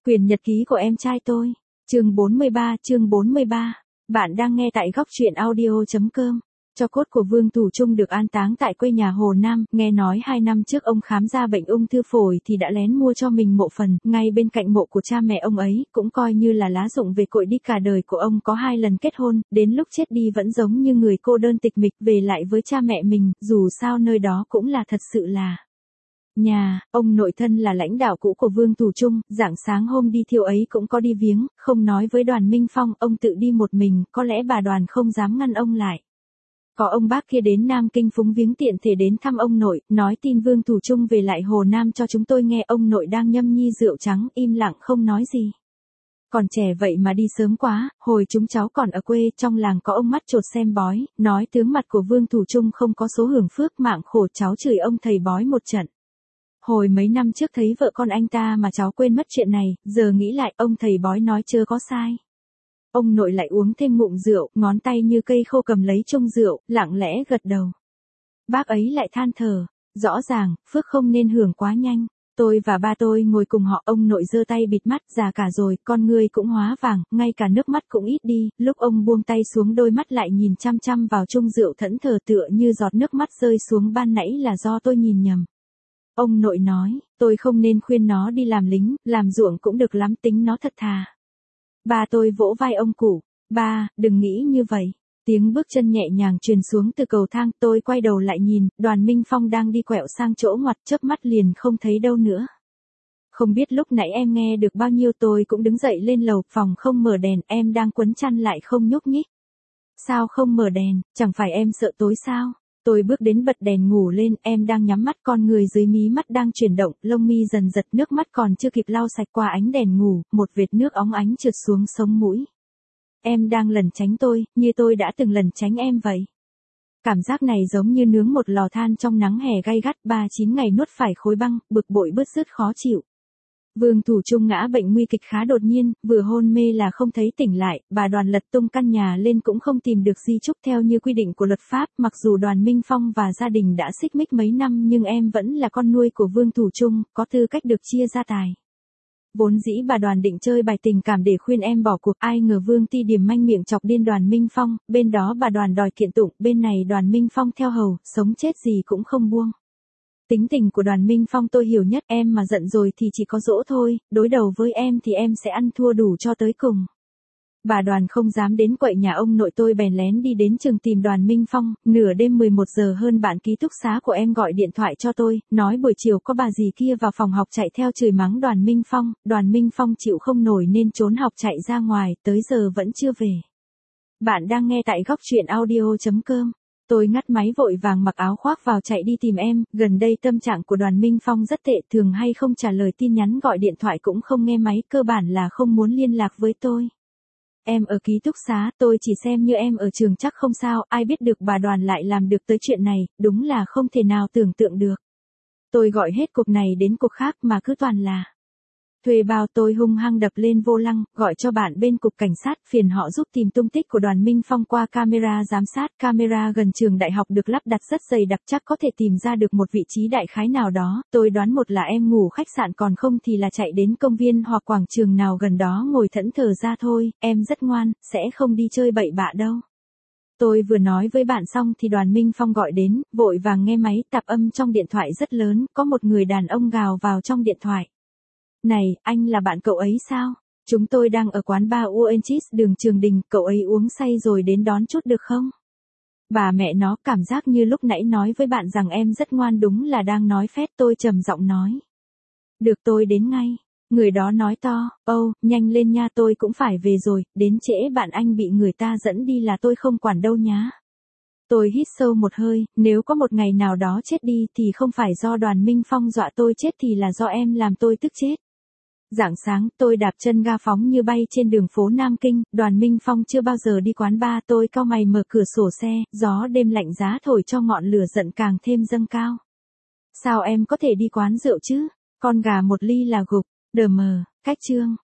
Quyền nhật ký của em trai tôi. Chương 43. Bạn đang nghe tại góc truyện audio.com. Tro cốt của Vương Thủ Trung được an táng tại quê nhà Hồ Nam, nghe nói 2 năm trước ông khám ra bệnh ung thư phổi thì đã lén mua cho mình mộ phần, ngay bên cạnh mộ của cha mẹ ông ấy, cũng coi như là lá dụng về cội đi. Cả đời của ông có 2 lần kết hôn, đến lúc chết đi vẫn giống như người cô đơn tịch mịch về lại với cha mẹ mình, dù sao nơi đó cũng là thật sự là nhà. Ông nội thân là lãnh đạo cũ của Vương Thủ Trung, rạng sáng hôm đi thiêu ấy cũng có đi viếng, không nói với Đoàn Minh Phong, ông tự đi một mình, có lẽ bà Đoàn không dám ngăn ông lại. Có ông bác kia đến Nam Kinh phúng viếng tiện thể đến thăm ông nội, nói tin Vương Thủ Trung về lại Hồ Nam cho chúng tôi nghe. Ông nội đang nhâm nhi rượu trắng, im lặng không nói gì. Còn trẻ vậy mà đi sớm quá, hồi chúng cháu còn ở quê, trong làng có ông mắt chột xem bói, nói tướng mặt của Vương Thủ Trung không có số hưởng phước, mạng khổ, cháu chửi ông thầy bói một trận. Hồi mấy năm trước thấy vợ con anh ta mà cháu quên mất chuyện này, giờ nghĩ lại ông thầy bói nói chớ có sai. Ông nội lại uống thêm ngụm rượu, ngón tay như cây khô cầm lấy chung rượu, lặng lẽ gật đầu. Bác ấy lại than thở, rõ ràng, phước không nên hưởng quá nhanh. Tôi và ba tôi ngồi cùng họ, ông nội giơ tay bịt mắt, già cả rồi, con ngươi cũng hóa vàng, ngay cả nước mắt cũng ít đi, lúc ông buông tay xuống đôi mắt lại nhìn chăm chăm vào chung rượu thẫn thờ tựa như giọt nước mắt rơi xuống. Ban nãy là do tôi nhìn nhầm. Ông nội nói, tôi không nên khuyên nó đi làm lính, làm ruộng cũng được lắm, tính nó thật thà. Ba tôi vỗ vai ông cụ, ba, đừng nghĩ như vậy. Tiếng bước chân nhẹ nhàng truyền xuống từ cầu thang, tôi quay đầu lại nhìn, Đoàn Minh Phong đang đi quẹo sang chỗ ngoặt, chớp mắt liền không thấy đâu nữa. Không biết lúc nãy em nghe được bao nhiêu. Tôi cũng đứng dậy lên lầu, phòng không mở đèn, em đang quấn chăn lại không nhúc nhích. Sao không mở đèn, chẳng phải em sợ tối sao? Tôi bước đến bật đèn ngủ lên, em đang nhắm mắt, con người dưới mí mắt đang chuyển động, lông mi dần giật, nước mắt còn chưa kịp lau sạch qua ánh đèn ngủ, một vệt nước óng ánh trượt xuống sống mũi. Em đang lẩn tránh tôi, như tôi đã từng lẩn tránh em vậy. Cảm giác này giống như nướng một lò than trong nắng hè gay gắt, 39 ngày nuốt phải khối băng, bực bội bứt rứt khó chịu. Vương Thủ Trung ngã bệnh nguy kịch khá đột nhiên, vừa hôn mê là không thấy tỉnh lại, bà Đoàn lật tung căn nhà lên cũng không tìm được di chúc theo như quy định của luật pháp. Mặc dù Đoàn Minh Phong và gia đình đã xích mích mấy năm nhưng em vẫn là con nuôi của Vương Thủ Trung, có tư cách được chia gia tài. Vốn dĩ bà Đoàn định chơi bài tình cảm để khuyên em bỏ cuộc, ai ngờ Vương Ti Điểm manh miệng chọc điên Đoàn Minh Phong, bên đó bà Đoàn đòi kiện tụng, bên này Đoàn Minh Phong theo hầu, sống chết gì cũng không buông. Tính tình của Đoàn Minh Phong tôi hiểu nhất, em mà giận rồi thì chỉ có dỗ thôi, đối đầu với em thì em sẽ ăn thua đủ cho tới cùng. Bà Đoàn không dám đến quậy nhà ông nội, tôi bèn lén đi đến trường tìm Đoàn Minh Phong. Nửa đêm 11 giờ hơn, bạn ký túc xá của em gọi điện thoại cho tôi, nói buổi chiều có bà dì kia vào phòng học chạy theo chửi mắng Đoàn Minh Phong. Đoàn Minh Phong chịu không nổi nên trốn học chạy ra ngoài, tới giờ vẫn chưa về. Bạn đang nghe tại góc truyện audio.com. Tôi ngắt máy vội vàng mặc áo khoác vào chạy đi tìm em. Gần đây tâm trạng của Đoàn Minh Phong rất tệ, thường hay không trả lời tin nhắn, gọi điện thoại cũng không nghe máy, cơ bản là không muốn liên lạc với tôi. Em ở ký túc xá, tôi chỉ xem như em ở trường chắc không sao, ai biết được bà Đoàn lại làm được tới chuyện này, đúng là không thể nào tưởng tượng được. Tôi gọi hết cuộc này đến cuộc khác mà cứ toàn là thuê bao. Tôi hung hăng đập lên vô lăng, gọi cho bạn bên cục cảnh sát, phiền họ giúp tìm tung tích của Đoàn Minh Phong qua camera giám sát. Camera gần trường đại học được lắp đặt rất dày đặc, chắc có thể tìm ra được một vị trí đại khái nào đó. Tôi đoán một là em ngủ khách sạn, còn không thì là chạy đến công viên hoặc quảng trường nào gần đó ngồi thẫn thờ ra thôi. Em rất ngoan, sẽ không đi chơi bậy bạ đâu. Tôi vừa nói với bạn xong thì Đoàn Minh Phong gọi đến, vội vàng nghe máy, tạp âm trong điện thoại rất lớn, có một người đàn ông gào vào trong điện thoại. Này, anh là bạn cậu ấy sao? Chúng tôi đang ở quán bar Uenchis đường Trường Đình, cậu ấy uống say rồi đến đón chút được không? Bà mẹ nó, cảm giác như lúc nãy nói với bạn rằng em rất ngoan, đúng là đang nói phét. Tôi trầm giọng nói. Được, tôi đến ngay. Người đó nói to, nhanh lên nha, tôi cũng phải về rồi, đến trễ bạn anh bị người ta dẫn đi là tôi không quản đâu nhá. Tôi hít sâu một hơi, nếu có một ngày nào đó chết đi thì không phải do Đoàn Minh Phong dọa tôi chết thì là do em làm tôi tức chết. Rạng sáng, tôi đạp chân ga phóng như bay trên đường phố Nam Kinh. Đoàn Minh Phong chưa bao giờ đi quán bar. Tôi cau mày mở cửa sổ xe, gió đêm lạnh giá thổi cho ngọn lửa giận càng thêm dâng cao. Sao em có thể đi quán rượu chứ? Con gà một ly là gục. Đờ mờ, cách chương.